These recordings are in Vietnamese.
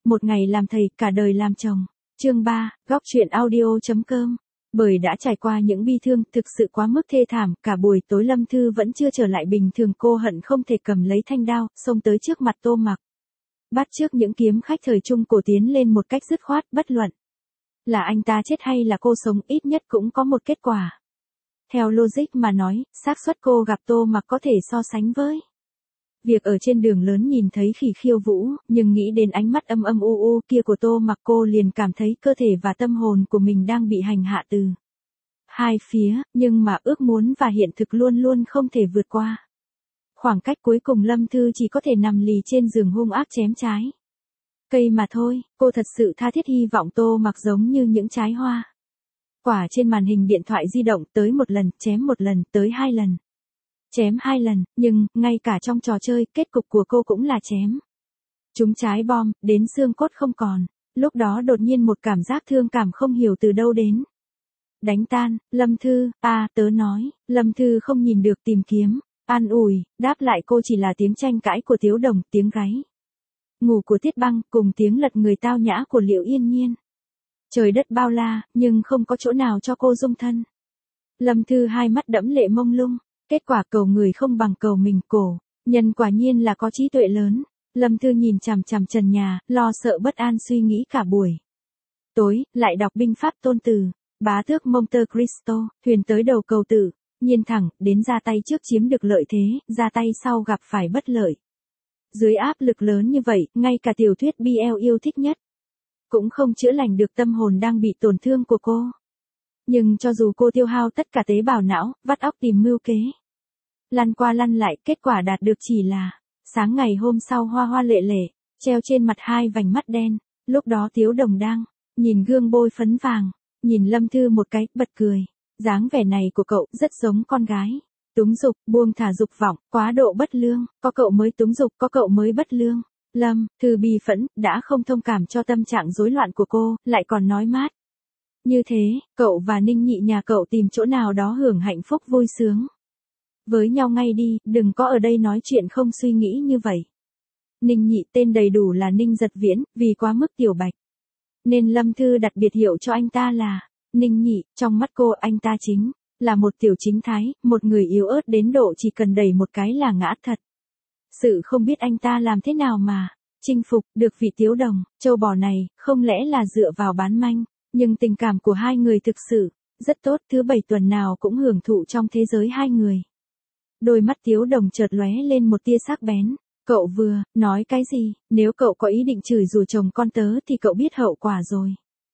một ngày làm thầy, cả đời làm chồng. Chương 3, góc truyện audio.com. Bởi đã trải qua những bi thương thực sự quá mức thê thảm, cả buổi tối Lâm Thư vẫn chưa trở lại bình thường, cô hận không thể cầm lấy thanh đao, xông tới trước mặt Tô Mặc. Bắt chước những kiếm khách thời trung cổ tiến lên một cách dứt khoát, bất luận là anh ta chết hay là cô sống, ít nhất cũng có một kết quả. Theo logic mà nói, xác suất cô gặp Tô Mặc có thể so sánh với việc ở trên đường lớn nhìn thấy khỉ khiêu vũ, nhưng nghĩ đến ánh mắt âm âm u u kia của Tô Mặc, cô liền cảm thấy cơ thể và tâm hồn của mình đang bị hành hạ từ hai phía, nhưng mà ước muốn và hiện thực luôn luôn không thể vượt qua. Khoảng cách cuối cùng Lâm Thư chỉ có thể nằm lì trên giường hung ác chém trái cây mà thôi, cô thật sự tha thiết hy vọng Tô Mặc giống như những trái hoa quả trên màn hình điện thoại di động, tới một lần, chém một lần, tới hai lần, chém hai lần, nhưng, ngay cả trong trò chơi, kết cục của cô cũng là chém trúng trái bom, đến xương cốt không còn. Lúc đó đột nhiên một cảm giác thương cảm không hiểu từ đâu đến. Đánh tan, Lâm Thư, tớ nói, Lâm Thư không nhìn được, tìm kiếm, an ủi, đáp lại cô chỉ là tiếng tranh cãi của Tiếu Đồng, tiếng gáy ngủ của Tiết Băng, cùng tiếng lật người tao nhã của Liệu Yên Nhiên. Trời đất bao la, nhưng không có chỗ nào cho cô dung thân. Lâm Thư hai mắt đẫm lệ mông lung. Kết quả cầu người không bằng cầu mình, cổ nhân quả nhiên là có trí tuệ lớn. Lâm Thư nhìn chằm chằm trần nhà, lo sợ bất an suy nghĩ cả buổi tối, lại đọc binh pháp Tôn Từ, bá tước Monte Cristo, thuyền tới đầu cầu tử, nhiên thẳng, đến ra tay trước chiếm được lợi thế, ra tay sau gặp phải bất lợi. Dưới áp lực lớn như vậy, ngay cả tiểu thuyết BL yêu thích nhất cũng không chữa lành được tâm hồn đang bị tổn thương của cô. Nhưng cho dù cô tiêu hao tất cả tế bào não, vắt óc tìm mưu kế, lăn qua lăn lại, kết quả đạt được chỉ là, sáng ngày hôm sau hoa hoa lệ lệ, treo trên mặt hai vành mắt đen. Lúc đó Tiếu Đồng đang nhìn gương bôi phấn vàng, nhìn Lâm Thư một cái, bật cười. Dáng vẻ này của cậu rất giống con gái. Túng dục, buông thả dục vọng, quá độ bất lương, có cậu mới túng dục, có cậu mới bất lương. Lâm Thư bi phẫn, đã không thông cảm cho tâm trạng rối loạn của cô, lại còn nói mát. Như thế, cậu và Ninh Nhị nhà cậu tìm chỗ nào đó hưởng hạnh phúc vui sướng với nhau ngay đi, đừng có ở đây nói chuyện không suy nghĩ như vậy. Ninh Nhị tên đầy đủ là Ninh Giật Viễn, vì quá mức tiểu bạch nên Lâm Thư đặt biệt hiệu cho anh ta là Ninh Nhị. Trong mắt cô, anh ta chính là một tiểu chính thái, một người yếu ớt đến độ chỉ cần đẩy một cái là ngã thật. Sự không biết anh ta làm thế nào mà chinh phục được vị Tiếu Đồng châu bò này, không lẽ là dựa vào bán manh, nhưng tình cảm của hai người thực sự rất tốt, thứ bảy tuần nào cũng hưởng thụ trong thế giới hai người. Đôi mắt Tiếu Đồng chợt lóe lên một tia sắc bén. Cậu vừa nói cái gì? Nếu cậu có ý định chửi rủa chồng con tớ thì cậu biết hậu quả rồi.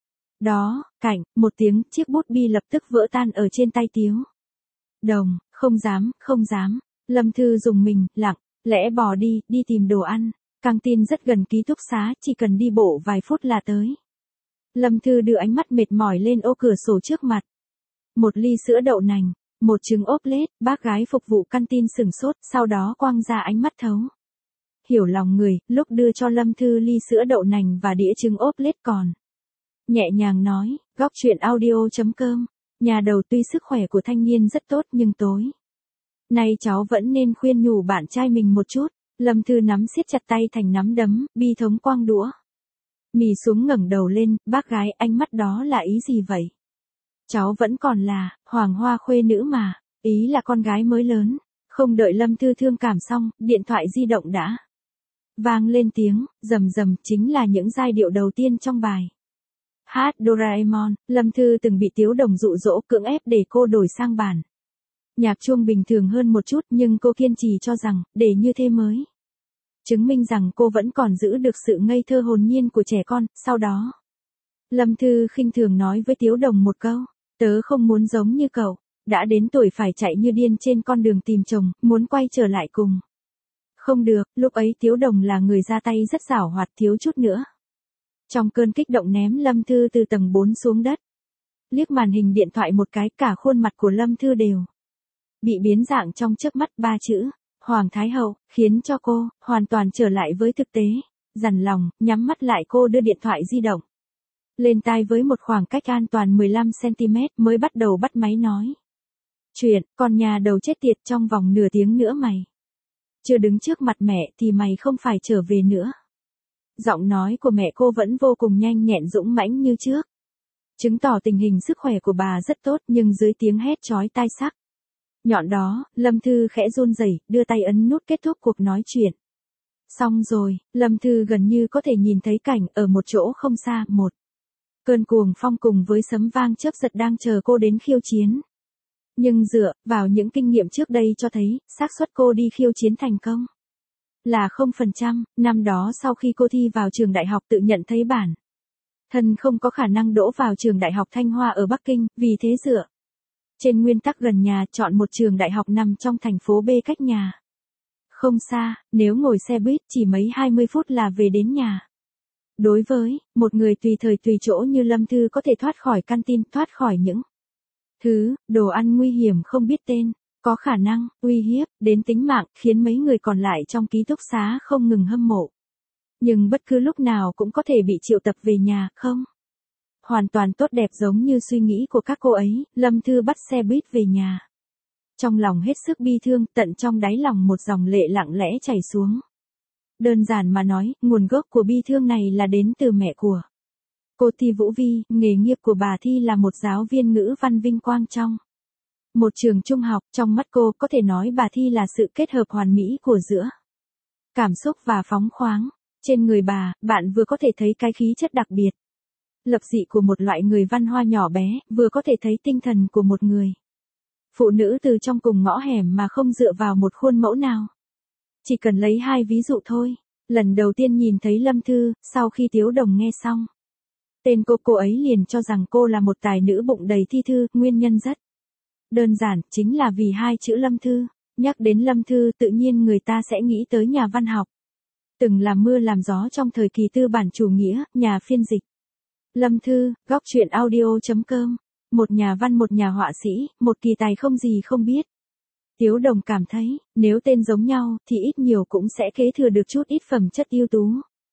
Đó, cảnh, một tiếng, chiếc bút bi lập tức vỡ tan ở trên tay Tiếu Đồng. Không dám, không dám. Lâm Thư dùng mình, lặng lẽ bỏ đi, đi tìm đồ ăn. Căng tin rất gần ký túc xá, chỉ cần đi bộ vài phút là tới. Lâm Thư đưa ánh mắt mệt mỏi lên ô cửa sổ trước mặt. Một ly sữa đậu nành, một trứng ốp lết, bác gái phục vụ căn tin sửng sốt, sau đó quăng ra ánh mắt thấu hiểu lòng người, lúc đưa cho Lâm Thư ly sữa đậu nành và đĩa trứng ốp lết còn nhẹ nhàng nói, góc truyện audio.com. Nhà đầu, tuy sức khỏe của thanh niên rất tốt nhưng tối nay cháu vẫn nên khuyên nhủ bạn trai mình một chút. Lâm Thư nắm siết chặt tay thành nắm đấm, bi thống quăng đũa mì xuống, ngẩng đầu lên, bác gái, ánh mắt đó là ý gì vậy? Cháu vẫn còn là hoàng hoa khuê nữ mà, ý là con gái mới lớn. Không đợi Lâm Thư thương cảm xong, điện thoại di động đã vang lên tiếng rầm rầm, chính là những giai điệu đầu tiên trong bài hát Doraemon. Lâm Thư từng bị Tiếu Đồng dụ dỗ cưỡng ép để cô đổi sang bản nhạc chuông bình thường hơn một chút, nhưng cô kiên trì cho rằng để như thế mới chứng minh rằng cô vẫn còn giữ được sự ngây thơ hồn nhiên của trẻ con. Sau đó, Lâm Thư khinh thường nói với Tiếu Đồng một câu, tớ không muốn giống như cậu, đã đến tuổi phải chạy như điên trên con đường tìm chồng, muốn quay trở lại cùng. Không được, lúc ấy Tiếu Đồng là người ra tay rất giảo hoạt, thiếu chút nữa trong cơn kích động ném Lâm Thư từ tầng 4 xuống đất. Liếc màn hình điện thoại một cái, cả khuôn mặt của Lâm Thư đều bị biến dạng trong chớp mắt. Ba chữ Hoàng Thái Hậu khiến cho cô hoàn toàn trở lại với thực tế. Dằn lòng, nhắm mắt lại, cô đưa điện thoại di động lên tai với một khoảng cách an toàn 15 cm, mới bắt đầu bắt máy nói chuyện. Con nhà đầu chết tiệt, trong vòng nửa tiếng nữa mày chưa đứng trước mặt mẹ thì mày không phải trở về nữa. giọng nói của mẹ cô vẫn vô cùng nhanh nhẹn dũng mãnh như trước. Chứng tỏ tình hình sức khỏe của bà rất tốt, nhưng dưới tiếng hét chói tai sắc nhọn đó, Lâm Thư khẽ run rẩy, đưa tay ấn nút kết thúc cuộc nói chuyện. Xong rồi, Lâm Thư gần như có thể nhìn thấy cảnh ở một chỗ không xa, một cơn cuồng phong cùng với sấm vang chớp giật đang chờ cô đến khiêu chiến. Nhưng dựa vào những kinh nghiệm trước đây cho thấy, xác suất cô đi khiêu chiến thành công là 0%. Năm đó sau khi cô thi vào trường đại học tự nhận thấy bản thân không có khả năng đỗ vào trường đại học Thanh Hoa ở Bắc Kinh, vì thế dựa trên nguyên tắc gần nhà chọn một trường đại học nằm trong thành phố B cách nhà không xa, nếu ngồi xe buýt chỉ mấy 20 phút là về đến nhà. Đối với một người tùy thời tùy chỗ như Lâm Thư có thể thoát khỏi căn tin, thoát khỏi những đồ ăn nguy hiểm không biết tên, có khả năng uy hiếp đến tính mạng, khiến mấy người còn lại trong ký túc xá không ngừng hâm mộ. Nhưng bất cứ lúc nào cũng có thể bị triệu tập về nhà, không hoàn toàn tốt đẹp giống như suy nghĩ của các cô ấy, Lâm Thư bắt xe buýt về nhà. Trong lòng hết sức bi thương, tận trong đáy lòng một dòng lệ lặng lẽ chảy xuống. Đơn giản mà nói, nguồn gốc của bi thương này là đến từ mẹ của cô Thi Vũ Vi. Nghề nghiệp của bà Thi là một giáo viên ngữ văn vinh quang trong một trường trung học. Trong mắt cô có thể nói bà Thi là sự kết hợp hoàn mỹ của giữa cảm xúc và phóng khoáng. Trên người bà, bạn vừa có thể thấy cái khí chất đặc biệt, lập dị của một loại người văn hoa nhỏ bé, vừa có thể thấy tinh thần của một người phụ nữ từ trong cùng ngõ hẻm mà không dựa vào một khuôn mẫu nào. Chỉ cần lấy hai ví dụ thôi. Lần đầu tiên nhìn thấy Lâm Thư, sau khi Tiếu Đồng nghe xong tên cô ấy liền cho rằng cô là một tài nữ bụng đầy thi thư. Nguyên nhân rất đơn giản, chính là vì hai chữ Lâm Thư. Nhắc đến Lâm Thư tự nhiên người ta sẽ nghĩ tới nhà văn học, từng làm mưa làm gió trong thời kỳ tư bản chủ nghĩa, nhà phiên dịch. Lâm Thư, góc truyện audio.com, một nhà văn, một nhà họa sĩ, một kỳ tài không gì không biết. Tiếu Đồng cảm thấy, nếu tên giống nhau, thì ít nhiều cũng sẽ kế thừa được chút ít phẩm chất ưu tú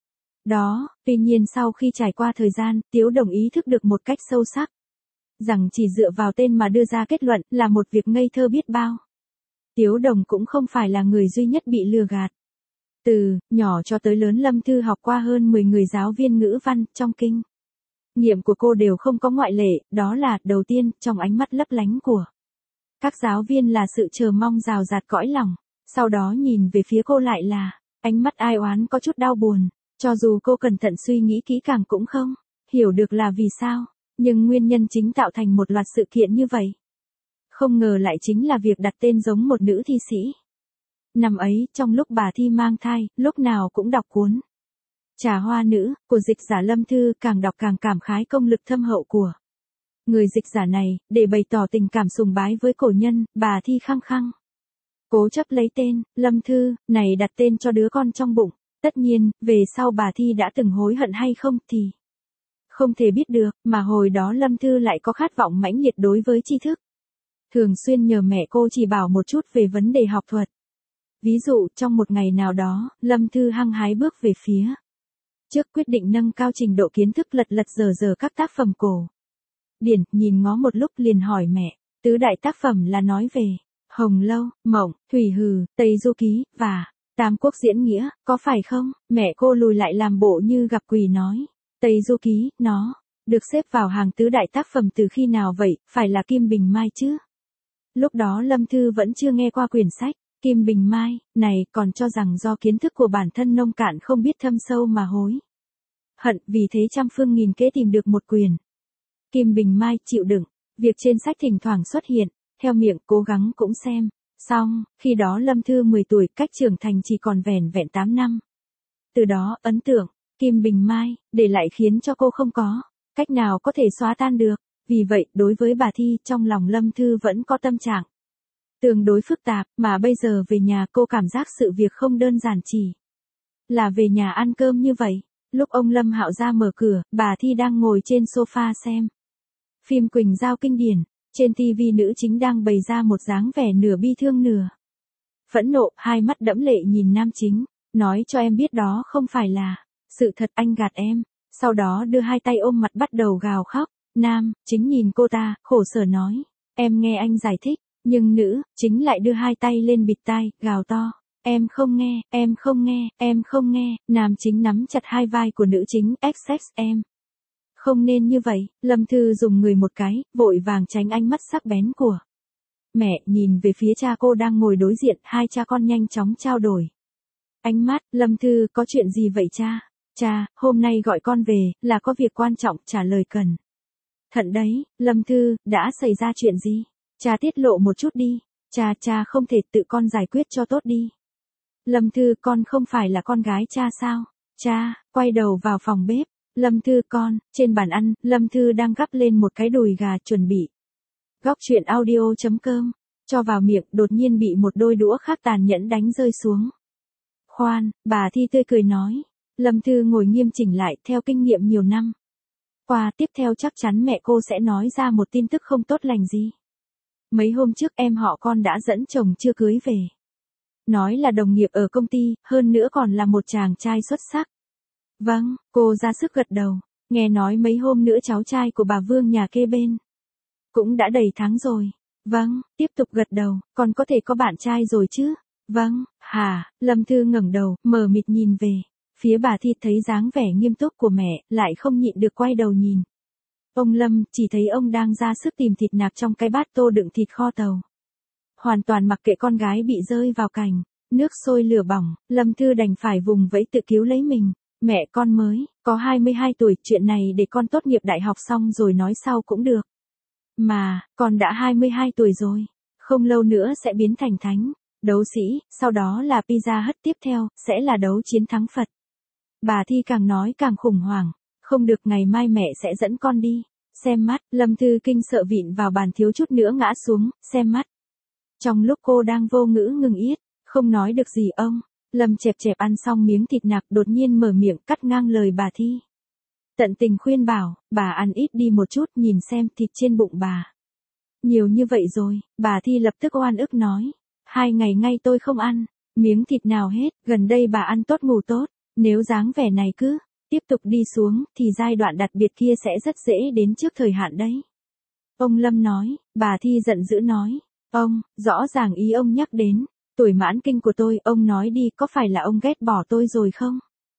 đó. Tuy nhiên sau khi trải qua thời gian, Tiếu Đồng ý thức được một cách sâu sắc, rằng chỉ dựa vào tên mà đưa ra kết luận, là một việc ngây thơ biết bao. Tiếu Đồng cũng không phải là người duy nhất bị lừa gạt. Từ nhỏ cho tới lớn Lâm Thư học qua hơn 10 người giáo viên ngữ văn, trong kinh nghiệm của cô đều không có ngoại lệ, đó là, đầu tiên, trong ánh mắt lấp lánh của các giáo viên là sự chờ mong rào rạt cõi lòng, sau đó nhìn về phía cô lại là ánh mắt ai oán có chút đau buồn, cho dù cô cẩn thận suy nghĩ kỹ càng cũng không hiểu được là vì sao, nhưng nguyên nhân chính tạo thành một loạt sự kiện như vậy. Không ngờ lại chính là việc đặt tên giống một nữ thi sĩ. Năm ấy, trong lúc bà Thi mang thai, lúc nào cũng đọc cuốn Trà Hoa Nữ, của dịch giả Lâm Thư, càng đọc càng cảm khái công lực thâm hậu của người dịch giả này, để bày tỏ tình cảm sùng bái với cổ nhân, bà Thi khăng khăng cố chấp lấy tên Lâm Thư này đặt tên cho đứa con trong bụng. Tất nhiên, về sau bà Thi đã từng hối hận hay không thì không thể biết được, mà hồi đó Lâm Thư lại có khát vọng mãnh liệt đối với tri thức. Thường xuyên nhờ mẹ cô chỉ bảo một chút về vấn đề học thuật. Ví dụ, trong một ngày nào đó, Lâm Thư hăng hái bước về phía trước, quyết định nâng cao trình độ kiến thức, lật dở các tác phẩm cổ điển, nhìn ngó một lúc liền hỏi mẹ. Tứ đại tác phẩm là nói về Hồng Lâu, Mộng, Thủy Hừ, Tây Du Ký, và Tam Quốc Diễn Nghĩa, có phải không? Mẹ cô lùi lại làm bộ như gặp quỷ nói. Tây Du Ký, nó được xếp vào hàng tứ đại tác phẩm từ khi nào vậy, phải là Kim Bình Mai chứ? Lúc đó Lâm Thư vẫn chưa nghe qua quyển sách Kim Bình Mai này, còn cho rằng do kiến thức của bản thân nông cạn không biết thâm sâu mà hối hận, vì thế trăm phương nghìn kế tìm được một quyển Kim Bình Mai, chịu đựng việc trên sách thỉnh thoảng xuất hiện, theo miệng cố gắng cũng xem. Xong, khi đó Lâm Thư 10 tuổi, cách trưởng thành chỉ còn vẻn vẹn 8 năm. Từ đó, ấn tượng Kim Bình Mai để lại khiến cho cô không có cách nào có thể xóa tan được. Vì vậy, đối với bà Thi, trong lòng Lâm Thư vẫn có tâm trạng tương đối phức tạp, mà bây giờ về nhà cô cảm giác sự việc không đơn giản chỉ là về nhà ăn cơm như vậy. Lúc ông Lâm Hạo ra mở cửa, bà Thi đang ngồi trên sofa xem phim Quỳnh Giao kinh điển. Trên TV nữ chính đang bày ra một dáng vẻ nửa bi thương nửa phẫn nộ, hai mắt đẫm lệ nhìn nam chính, nói cho em biết đó không phải là sự thật, anh gạt em. Sau đó đưa hai tay ôm mặt bắt đầu gào khóc. Nam chính nhìn cô ta, khổ sở nói, em nghe anh giải thích, nhưng nữ chính lại đưa hai tay lên bịt tai, gào to. Em không nghe, em không nghe, em không nghe, nam chính nắm chặt hai vai của nữ chính, em. Không nên như vậy, Lâm Thư dùng người một cái, vội vàng tránh ánh mắt sắc bén của mẹ, nhìn về phía cha cô đang ngồi đối diện, hai cha con nhanh chóng trao đổi ánh mắt. Lâm Thư, có chuyện gì vậy cha? Cha, hôm nay gọi con về, là có việc quan trọng, trả lời cần thận đấy. Lâm Thư, đã xảy ra chuyện gì? Cha tiết lộ một chút đi. Cha không thể tự con giải quyết cho tốt đi. Lâm Thư, con không phải là con gái cha sao? Cha, quay đầu vào phòng bếp. Lâm Thư con, trên bàn ăn, Lâm Thư đang gắp lên một cái đùi gà chuẩn bị. Góc chuyện audio.com, cho vào miệng, đột nhiên bị một đôi đũa khác tàn nhẫn đánh rơi xuống. Khoan, bà Thi tươi cười nói. Lâm Thư ngồi nghiêm chỉnh lại, theo kinh nghiệm nhiều năm qua, tiếp theo chắc chắn mẹ cô sẽ nói ra một tin tức không tốt lành gì. Mấy hôm trước em họ con đã dẫn chồng chưa cưới về. Nói là đồng nghiệp ở công ty, hơn nữa còn là một chàng trai xuất sắc. Vâng, cô ra sức gật đầu. Nghe nói mấy hôm nữa cháu trai của bà Vương nhà kê bên cũng đã đầy tháng rồi. Vâng, tiếp tục gật đầu, còn có thể có bạn trai rồi chứ? Vâng, hả? Lâm Thư ngẩng đầu, mờ mịt nhìn về phía bà Thi, thấy dáng vẻ nghiêm túc của mẹ, lại không nhịn được quay đầu nhìn. Ông Lâm, chỉ thấy ông đang ra sức tìm thịt nạc trong cái bát tô đựng thịt kho tàu. Hoàn toàn mặc kệ con gái bị rơi vào cảnh nước sôi lửa bỏng, Lâm Thư đành phải vùng vẫy tự cứu lấy mình. Mẹ, con mới có 22 tuổi, chuyện này để con tốt nghiệp đại học xong rồi nói sau cũng được. Mà, con đã 22 tuổi rồi, không lâu nữa sẽ biến thành thánh đấu sĩ, sau đó là Pizza Hut, tiếp theo sẽ là đấu chiến thắng Phật. Bà Thi càng nói càng khủng hoảng. Không được, ngày mai mẹ sẽ dẫn con đi xem mắt. Lâm Thư kinh sợ vịn vào bàn, thiếu chút nữa ngã xuống. Xem mắt. Trong lúc cô đang vô ngữ ngừng yết, không nói được gì, ông Lâm chẹp chẹp ăn xong miếng thịt nạc, đột nhiên mở miệng cắt ngang lời bà Thi. Tận tình khuyên bảo, bà ăn ít đi một chút, nhìn xem thịt trên bụng bà nhiều như vậy rồi. Bà Thi lập tức oan ức nói. 2 ngày ngay tôi không ăn miếng thịt nào hết, gần đây bà ăn tốt ngủ tốt. Nếu dáng vẻ này cứ tiếp tục đi xuống, thì giai đoạn đặc biệt kia sẽ rất dễ đến trước thời hạn đấy. Ông Lâm nói. Bà Thi giận dữ nói. Ông, rõ ràng ý ông nhắc đến tuổi mãn kinh của tôi, ông nói đi, có phải là ông ghét bỏ tôi rồi không?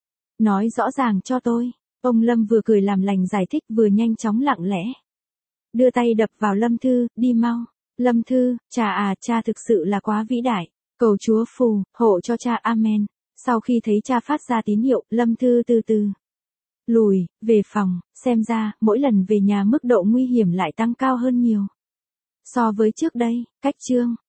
Nói rõ ràng cho tôi. Ông Lâm vừa cười làm lành giải thích, vừa nhanh chóng lặng lẽ đưa tay đập vào Lâm Thư, đi mau. Lâm Thư, cha thực sự là quá vĩ đại. Cầu Chúa phù hộ cho cha, amen. Sau khi thấy cha phát ra tín hiệu, Lâm Thư từ từ lùi về phòng. Xem ra, mỗi lần về nhà mức độ nguy hiểm lại tăng cao hơn nhiều so với trước đây. Cách chương